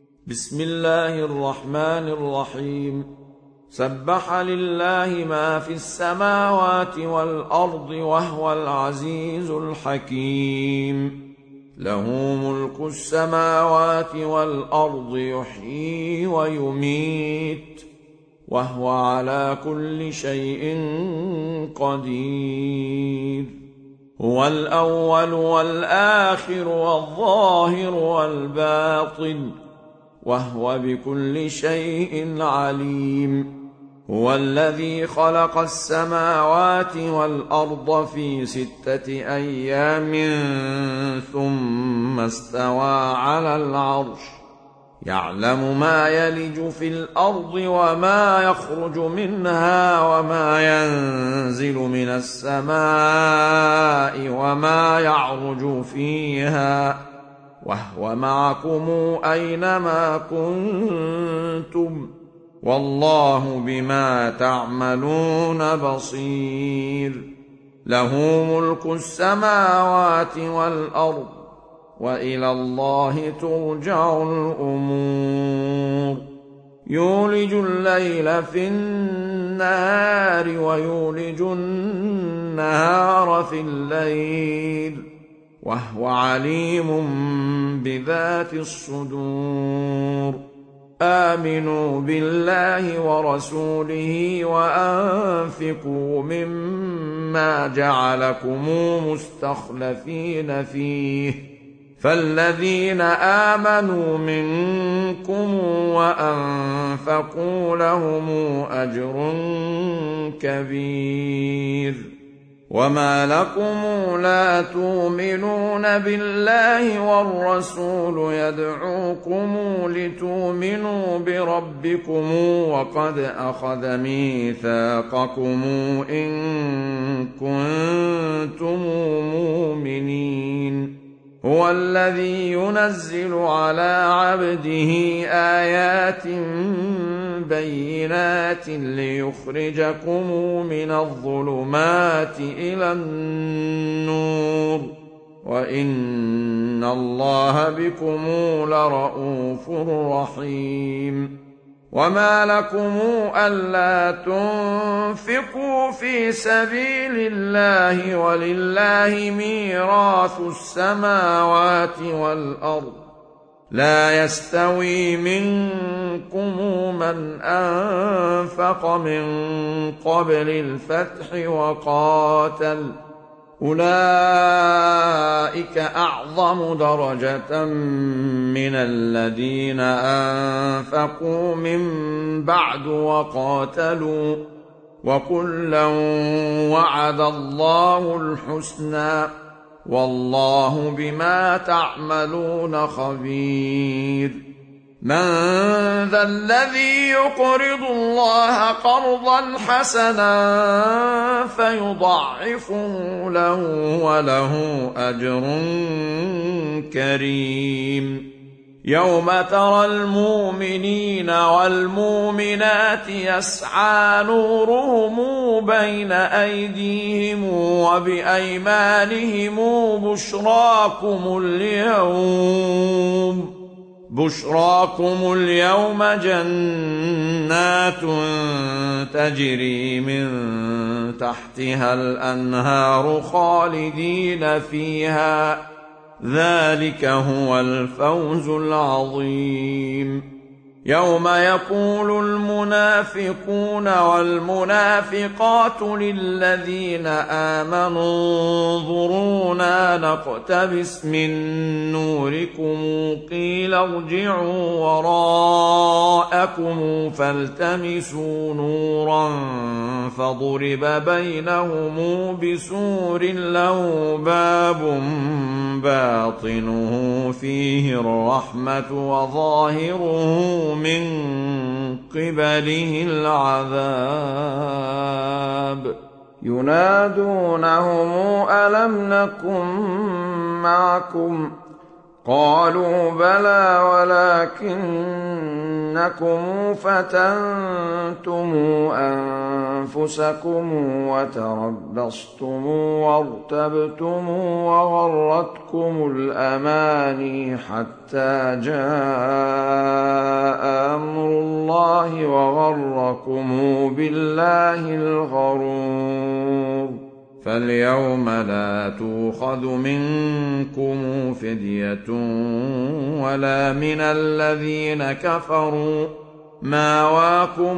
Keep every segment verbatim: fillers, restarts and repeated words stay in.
بسم الله الرحمن الرحيم. سبح لله ما في السماوات والأرض وهو العزيز الحكيم. له ملك السماوات والأرض يحيي ويميت وهو على كل شيء قدير. هو الأول والآخر والظاهر والباطن وهو بكل شيء عليم. هو الذي خلق السماوات والأرض في ستة أيام ثم استوى على العرش يعلم ما يلج في الأرض وما يخرج منها وما ينزل من السماء وما يعرج فيها وهو معكم أينما كنتم والله بما تعملون بصير. له ملك السماوات والأرض وإلى الله ترجع الأمور. يولج الليل في النهار ويولج النهار في الليل وهو عليم بذات الصدور. آمنوا بالله ورسوله وأنفقوا مما جعلكم مستخلفين فيه فالذين آمنوا منكم وأنفقوا لهم أجر كبير. وما لكم لا تؤمنون بالله والرسول يدعوكم لتؤمنوا بربكم وقد أخذ ميثاقكم إن كنتم مؤمنين. هو الذي ينزل على عبده آيات بينات ليخرجكم من الظلمات إلى النور وإن الله بكم لرءوف رحيم. وما لكم ألا تنفقوا في سبيل الله ولله ميراث السماوات والأرض لا يستوي منكم من أنفق من قبل الفتح وقاتل أولئك أعظم درجة من الذين أنفقوا من بعد وقاتلوا وكلا وعد الله الحسنى والله بما تعملون خبير. من ذا الذي يقرض الله قرضا حسنا فيضاعفه له وله أجر كريم. يوم ترى المؤمنين والمؤمنات يسعى نورهم بين أيديهم وبأيمانهم بشراكم اليوم بشراكم اليوم جنات تجري من تحتها الأنهار خالدين فيها ذلك هو الفوز العظيم. يوم يقول المنافقون والمنافقات للذين آمنوا انظرونا نقتبس من نوركم قيل ارجعوا وراءكم فالتمسوا نورا فضرب بينهم بسور له باب باطنه فيه الرحمة وظاهره من قبله العذاب. ينادونهم ألم نكن معكم قالوا بلى ولكنكم فتنتم أنفسكم وتربصتم وارتبتم وغرتكم الأماني حتى جاء فاليوم لا تؤخذ منكم فدية ولا من الذين كفروا، ماواكم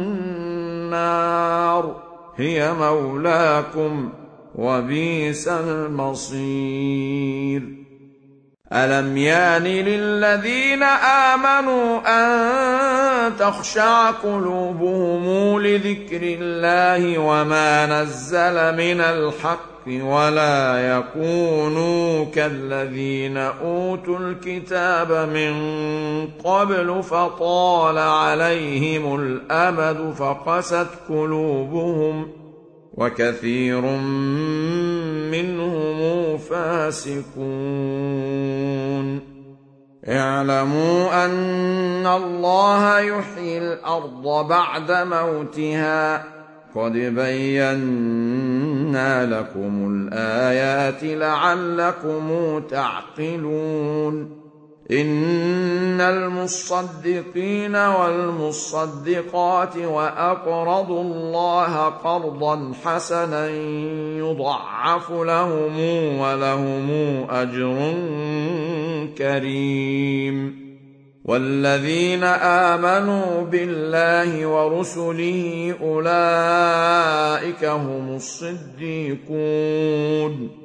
النار هي مولاكم وبئس المصير. ألم يان للذين آمنوا أن تخشع قلوبهم لذكر الله وما نزل من الحق ولا يكونوا كالذين أوتوا الكتاب من قبل فطال عليهم الأمد فقست قلوبهم وكثير منهم فاسقون. اعلموا أن الله يحيي الأرض بعد موتها، قد بينا لكم الآيات لعلكم تعقلون. إن المصدقين والمصدقات وأقرضوا الله قرضا حسنا يضاعف لهم ولهم أجر كريم. والذين آمنوا بالله ورسله أولئك هم الصديقون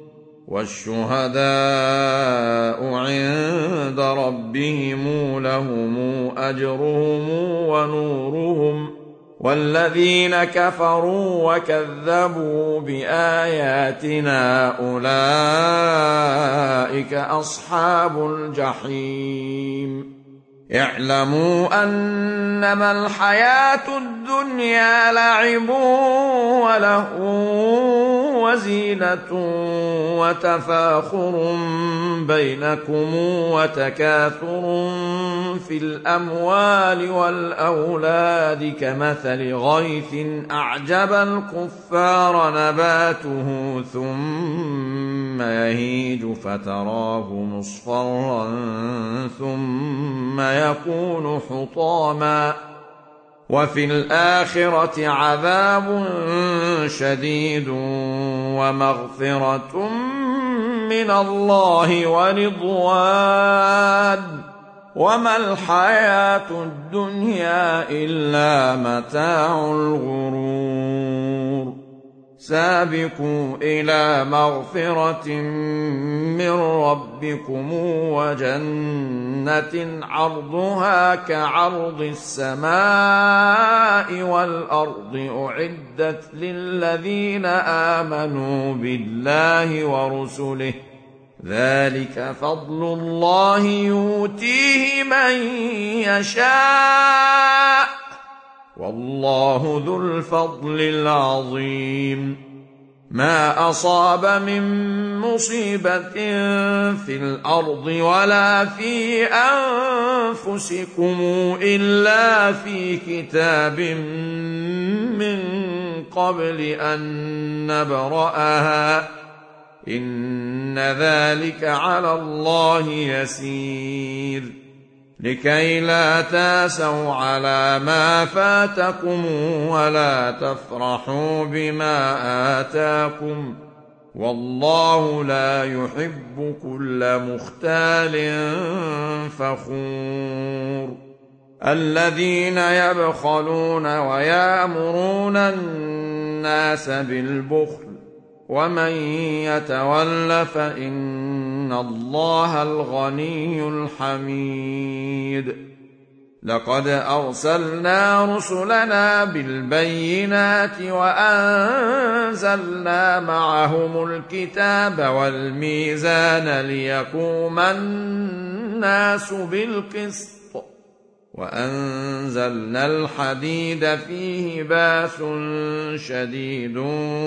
والشهداء عند ربهم لهم أجرهم ونورهم. والذين كفروا وكذبوا بآياتنا أولئك أصحاب الجحيم. اعلموا أنما الحياة الدنيا لعب ولهو وزينة وتفاخر بينكم وتكاثر في الأموال والأولاد كمثل غيث أعجب الكفار نباته ثم يهيج فتراه مصفرا ثم يكون حطاما وفي الآخرة عذاب شديد ومغفرة من الله ورضوان وما الحياة الدنيا إلا متاع الغرور. سابقوا إلى مغفرة من ربكم وجنة عرضها كعرض السماء والأرض أعدت للذين آمنوا بالله ورسله، ذلك فضل الله يؤتيه من يشاء والله ذو الفضل العظيم. ما أصاب من مصيبة في الأرض ولا في أنفسكم إلا في كتاب من قبل أن نبرأها إن ذلك على الله يسير. لكي لا تاسوا على ما فاتكم ولا تفرحوا بما آتاكم والله لا يحب كل مختال فخور. الذين يبخلون ويأمرون الناس بالبخل ومن يتول فإن الله الغني الحميد. لقد أرسلنا رسلنا بالبينات وأنزلنا معهم الكتاب والميزان ليقوم الناس بالقسط وأنزلنا الحديد فيه بأس شديد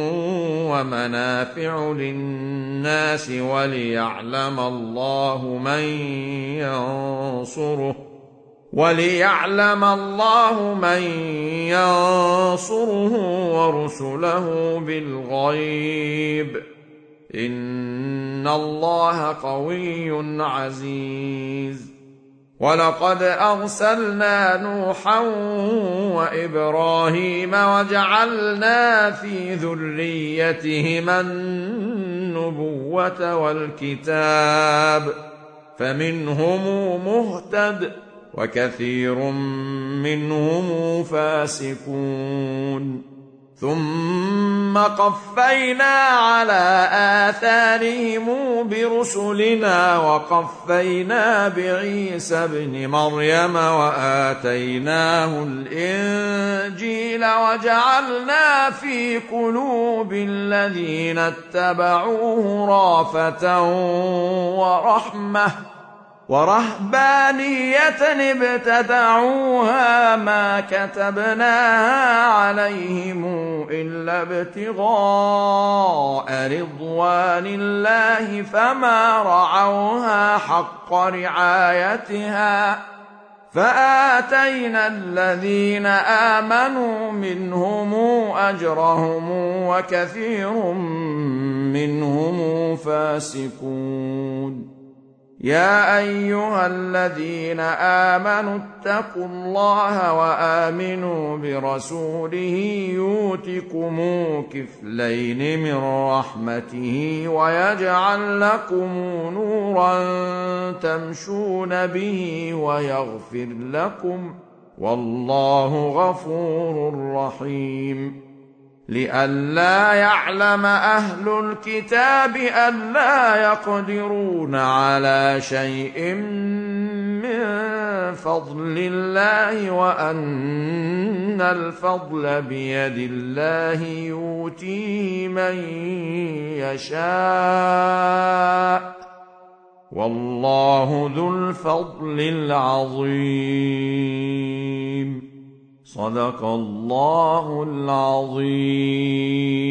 ومنافع للناس وليعلم الله من ينصره وليعلم الله من ينصره ورسله بالغيب إن الله قوي عزيز. ولقد أرسلنا نوحا وإبراهيم وجعلنا في ذريتهما النبوة والكتاب فمنهم مهتد وكثير منهم فاسقون ثم قفينا على آثارهم برسلنا وقفينا بعيسى ابن مريم وآتيناه الإنجيل وجعلنا في قلوب الذين اتبعوه رأفة ورحمة ورهبانية ابتدعوها ما كتبناها عليهم إلا ابتغاء رضوان الله فما رعوها حق رعايتها فآتينا الذين آمنوا منهم أجرهم وكثير منهم فاسقون يا أيها الذين آمنوا اتقوا الله وآمنوا برسوله يؤتكم كفلين من رحمته ويجعل لكم نورا تمشون به ويغفر لكم والله غفور رحيم لئلا يعلم أهل الكتاب ألا يقدرون على شيء من فضل الله وأن الفضل بيد الله يؤتيه من يشاء والله ذو الفضل العظيم صدق الله العظيم.